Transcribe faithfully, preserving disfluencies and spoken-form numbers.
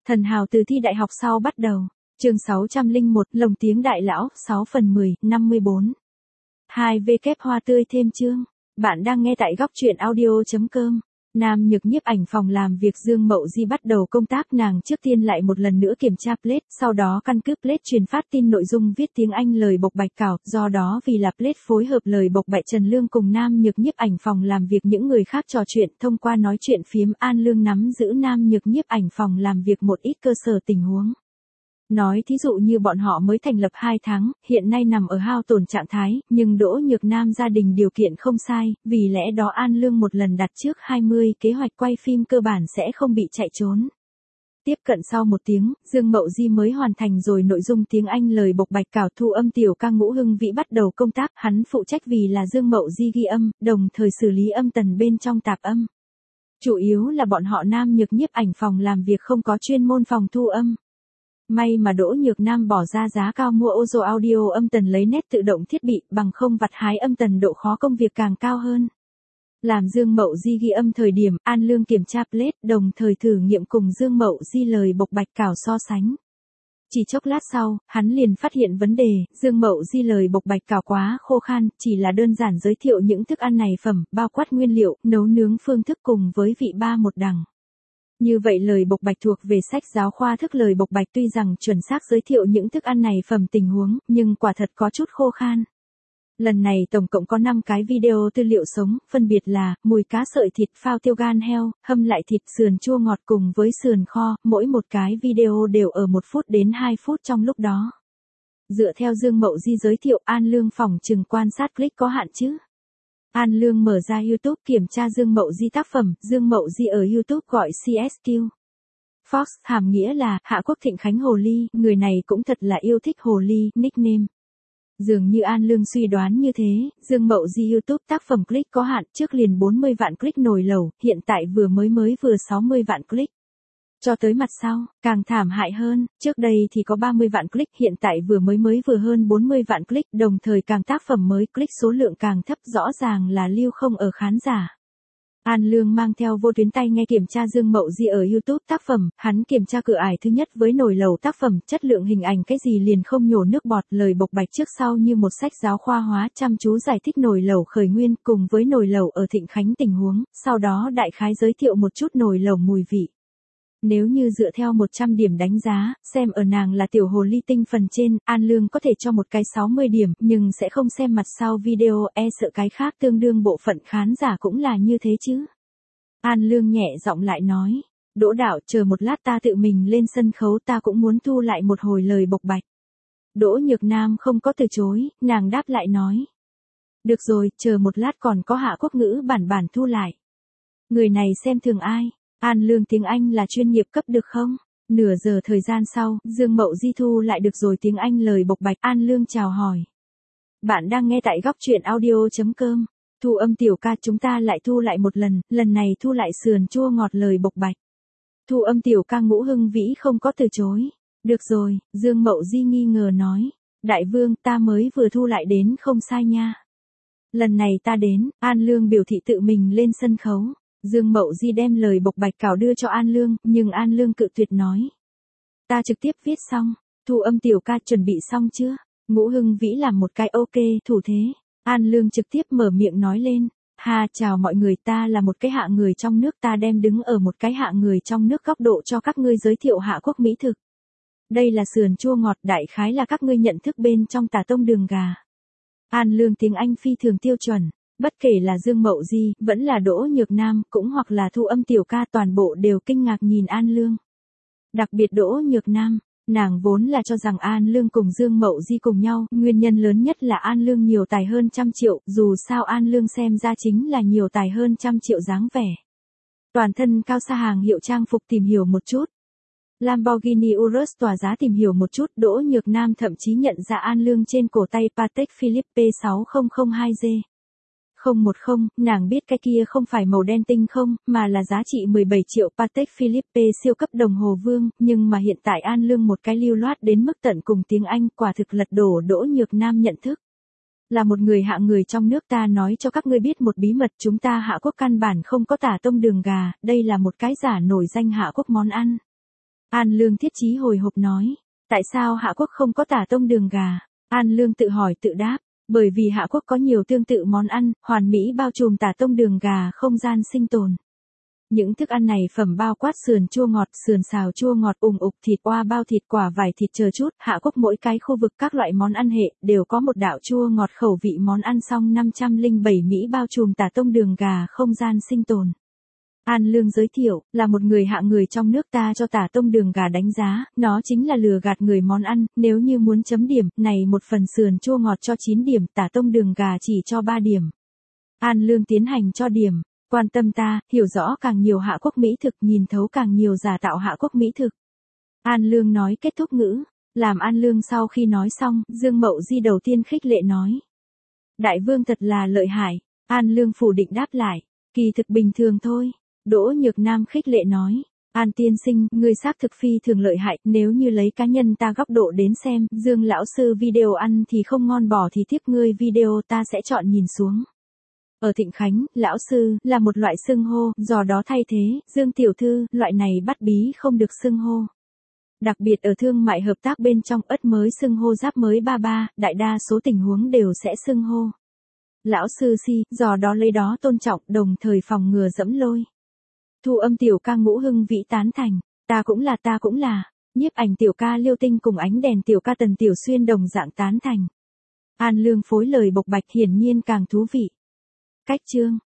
Thần hào từ thi đại học sau bắt đầu. Chương sáu trăm lẻ một, lồng tiếng đại lão, sáu phần mười, năm mươi bốn. hai W hoa tươi thêm chương. Bạn đang nghe tại góc truyện audio chấm com. Nam Nhược nhiếp ảnh phòng làm việc Dương Mậu Di bắt đầu công tác, nàng trước tiên lại một lần nữa kiểm tra plate, sau đó căn cứ plate truyền phát tin nội dung viết tiếng Anh lời bộc bạch cảo, do đó vì là plate phối hợp lời bộc bạch Trần Lương cùng Nam Nhược nhiếp ảnh phòng làm việc những người khác trò chuyện, thông qua nói chuyện phiếm An Lương nắm giữ Nam Nhược nhiếp ảnh phòng làm việc một ít cơ sở tình huống. Nói thí dụ như bọn họ mới thành lập hai tháng, hiện nay nằm ở hao tổn trạng thái, nhưng Đỗ Nhược Nam gia đình điều kiện không sai, vì lẽ đó An Lương một lần đặt trước hai mươi kế hoạch quay phim cơ bản sẽ không bị chạy trốn. Tiếp cận sau một tiếng, Dương Mậu Di mới hoàn thành rồi nội dung tiếng Anh lời bộc bạch cảo, thu âm tiểu ca Ngũ Hưng Vĩ bắt đầu công tác, hắn phụ trách vì là Dương Mậu Di ghi âm, đồng thời xử lý âm tần bên trong tạp âm. Chủ yếu là bọn họ Nam Nhược nhiếp ảnh phòng làm việc không có chuyên môn phòng thu âm. May mà Đỗ Nhược Nam bỏ ra giá cao mua Ozo Audio âm tần lấy nét tự động thiết bị, bằng không vặt hái âm tần độ khó công việc càng cao hơn. Làm Dương Mậu Di ghi âm thời điểm, An Lương kiểm tra plate, đồng thời thử nghiệm cùng Dương Mậu Di lời bộc bạch cảo so sánh. Chỉ chốc lát sau, hắn liền phát hiện vấn đề, Dương Mậu Di lời bộc bạch cảo quá khô khan, chỉ là đơn giản giới thiệu những thức ăn này phẩm, bao quát nguyên liệu, nấu nướng phương thức cùng với vị ba một đằng. Như vậy lời bộc bạch thuộc về sách giáo khoa thức lời bộc bạch, tuy rằng chuẩn xác giới thiệu những thức ăn này phẩm tình huống, nhưng quả thật có chút khô khan. Lần này tổng cộng có năm cái video tư liệu sống, phân biệt là mùi cá sợi thịt phao tiêu gan heo, hâm lại thịt sườn chua ngọt cùng với sườn kho, mỗi một cái video đều ở một phút đến hai phút trong lúc đó. Dựa theo Dương Mậu Di giới thiệu, An Lương phỏng chừng quan sát click có hạn chứ. An Lương mở ra YouTube kiểm tra Dương Mậu Di tác phẩm, Dương Mậu Di ở YouTube gọi C S Q. Fox, hàm nghĩa là Hạ Quốc Thịnh Khánh Hồ Ly, người này cũng thật là yêu thích hồ ly, nickname. Dường như An Lương suy đoán như thế, Dương Mậu Di YouTube tác phẩm click có hạn, trước liền bốn mươi vạn click nồi lẩu, hiện tại vừa mới mới vừa sáu mươi vạn click. Cho tới mặt sau, càng thảm hại hơn, trước đây thì có ba mươi vạn click, hiện tại vừa mới mới vừa hơn bốn mươi vạn click, đồng thời càng tác phẩm mới click số lượng càng thấp, rõ ràng là lưu không ở khán giả. An Lương mang theo vô tuyến tai nghe kiểm tra Dương Mậu Di ở YouTube tác phẩm, hắn kiểm tra cửa ải thứ nhất với nồi lẩu tác phẩm, chất lượng hình ảnh cái gì liền không nhổ nước bọt, lời bộc bạch trước sau như một sách giáo khoa hóa, chăm chú giải thích nồi lẩu khởi nguyên cùng với nồi lẩu ở Thịnh Khánh tình huống, sau đó đại khái giới thiệu một chút nồi lẩu mùi vị. Nếu như dựa theo một trăm điểm đánh giá, xem ở nàng là tiểu hồ ly tinh phần trên, An Lương có thể cho một cái sáu mươi điểm, nhưng sẽ không xem mặt sau video, e sợ cái khác tương đương bộ phận khán giả cũng là như thế chứ. An Lương nhẹ giọng lại nói, Đỗ đạo, chờ một lát ta tự mình lên sân khấu, ta cũng muốn thu lại một hồi lời bộc bạch. Đỗ Nhược Nam không có từ chối, nàng đáp lại nói. Được rồi, chờ một lát còn có Hạ Quốc ngữ bản bản thu lại. Người này xem thường ai? An Lương tiếng Anh là chuyên nghiệp cấp được không? Nửa giờ thời gian sau, Dương Mậu Di thu lại được rồi tiếng Anh lời bộc bạch. An Lương chào hỏi. Bạn đang nghe tại góc truyện audio chấm com. Thu âm tiểu ca, chúng ta lại thu lại một lần, lần này thu lại sườn chua ngọt lời bộc bạch. Thu âm tiểu ca Ngũ Hưng Vĩ không có từ chối. Được rồi, Dương Mậu Di nghi ngờ nói. Đại vương, ta mới vừa thu lại đến không sai nha. Lần này ta đến, An Lương biểu thị tự mình lên sân khấu. Dương Mậu Di đem lời bộc bạch cảo đưa cho An Lương, nhưng An Lương cự tuyệt nói. Ta trực tiếp viết xong, thu âm tiểu ca chuẩn bị xong chưa? Ngũ Hưng Vĩ làm một cái ok, thủ thế. An Lương trực tiếp mở miệng nói lên. Ha, chào mọi người, ta là một cái hạ người trong nước, ta đem đứng ở một cái hạ người trong nước góc độ cho các ngươi giới thiệu Hạ Quốc mỹ thực. Đây là sườn chua ngọt, đại khái là các ngươi nhận thức bên trong tà tông đường gà. An Lương tiếng Anh phi thường tiêu chuẩn. Bất kể là Dương Mậu Di, vẫn là Đỗ Nhược Nam, cũng hoặc là thu âm tiểu ca, toàn bộ đều kinh ngạc nhìn An Lương. Đặc biệt Đỗ Nhược Nam, nàng vốn là cho rằng An Lương cùng Dương Mậu Di cùng nhau, nguyên nhân lớn nhất là An Lương nhiều tài hơn trăm triệu, dù sao An Lương xem ra chính là nhiều tài hơn trăm triệu dáng vẻ. Toàn thân cao xa hàng hiệu trang phục tìm hiểu một chút. Lamborghini Urus tỏa giá tìm hiểu một chút, Đỗ Nhược Nam thậm chí nhận ra An Lương trên cổ tay Patek Philippe P sáu không không hai G. Không một không, nàng biết cái kia không phải màu đen tinh không, mà là giá trị mười bảy triệu Patek Philippe siêu cấp đồng hồ vương, nhưng mà hiện tại An Lương một cái lưu loát đến mức tận cùng tiếng Anh, quả thực lật đổ Đỗ Nhược Nam nhận thức. Là một người hạ người trong nước, ta nói cho các ngươi biết một bí mật, chúng ta Hạ Quốc căn bản không có tả tông đường gà, đây là một cái giả nổi danh Hạ Quốc món ăn. An Lương thiết chí hồi hộp nói. Tại sao Hạ Quốc không có tả tông đường gà? An Lương tự hỏi tự đáp. Bởi vì Hạ Quốc có nhiều tương tự món ăn, hoàn mỹ bao trùm tả tông đường gà không gian sinh tồn. Những thức ăn này phẩm bao quát sườn chua ngọt, sườn xào chua ngọt, ùng ục, thịt oa bao thịt, quả vải thịt chờ chút. Hạ Quốc mỗi cái khu vực các loại món ăn hệ đều có một đạo chua ngọt khẩu vị món ăn song năm trăm lẻ bảy Mỹ bao trùm tả tông đường gà không gian sinh tồn. An Lương giới thiệu, là một người hạ người trong nước ta cho tả tông đường gà đánh giá, nó chính là lừa gạt người món ăn, nếu như muốn chấm điểm, này một phần sườn chua ngọt cho chín điểm, tả tông đường gà chỉ cho ba điểm. An Lương tiến hành cho điểm, quan tâm ta, hiểu rõ càng nhiều Hạ Quốc mỹ thực, nhìn thấu càng nhiều giả tạo Hạ Quốc mỹ thực. An Lương nói kết thúc ngữ, làm An Lương sau khi nói xong, Dương Mậu Di đầu tiên khích lệ nói. Đại vương thật là lợi hại, An Lương phủ định đáp lại, kỳ thực bình thường thôi. Đỗ Nhược Nam khích lệ nói, An tiên sinh, ngươi xác thực phi thường lợi hại, nếu như lấy cá nhân ta góc độ đến xem, Dương lão sư video ăn thì không ngon bỏ thì tiếp ngươi video ta sẽ chọn nhìn xuống. Ở Thịnh Khánh, lão sư, là một loại xưng hô, do đó thay thế, Dương tiểu thư, loại này bắt bí không được xưng hô. Đặc biệt ở thương mại hợp tác bên trong ất mới xưng hô giáp mới ba ba, đại đa số tình huống đều sẽ xưng hô. Lão sư si, do đó lấy đó tôn trọng, đồng thời phòng ngừa dẫm lôi. Thu âm tiểu ca Ngũ Hưng Vĩ tán thành, ta cũng là ta cũng là, nhiếp ảnh tiểu ca Liêu Tinh cùng ánh đèn tiểu ca Tần Tiểu Xuyên đồng dạng tán thành. An Lương phối lời bộc bạch hiển nhiên càng thú vị. Cách chương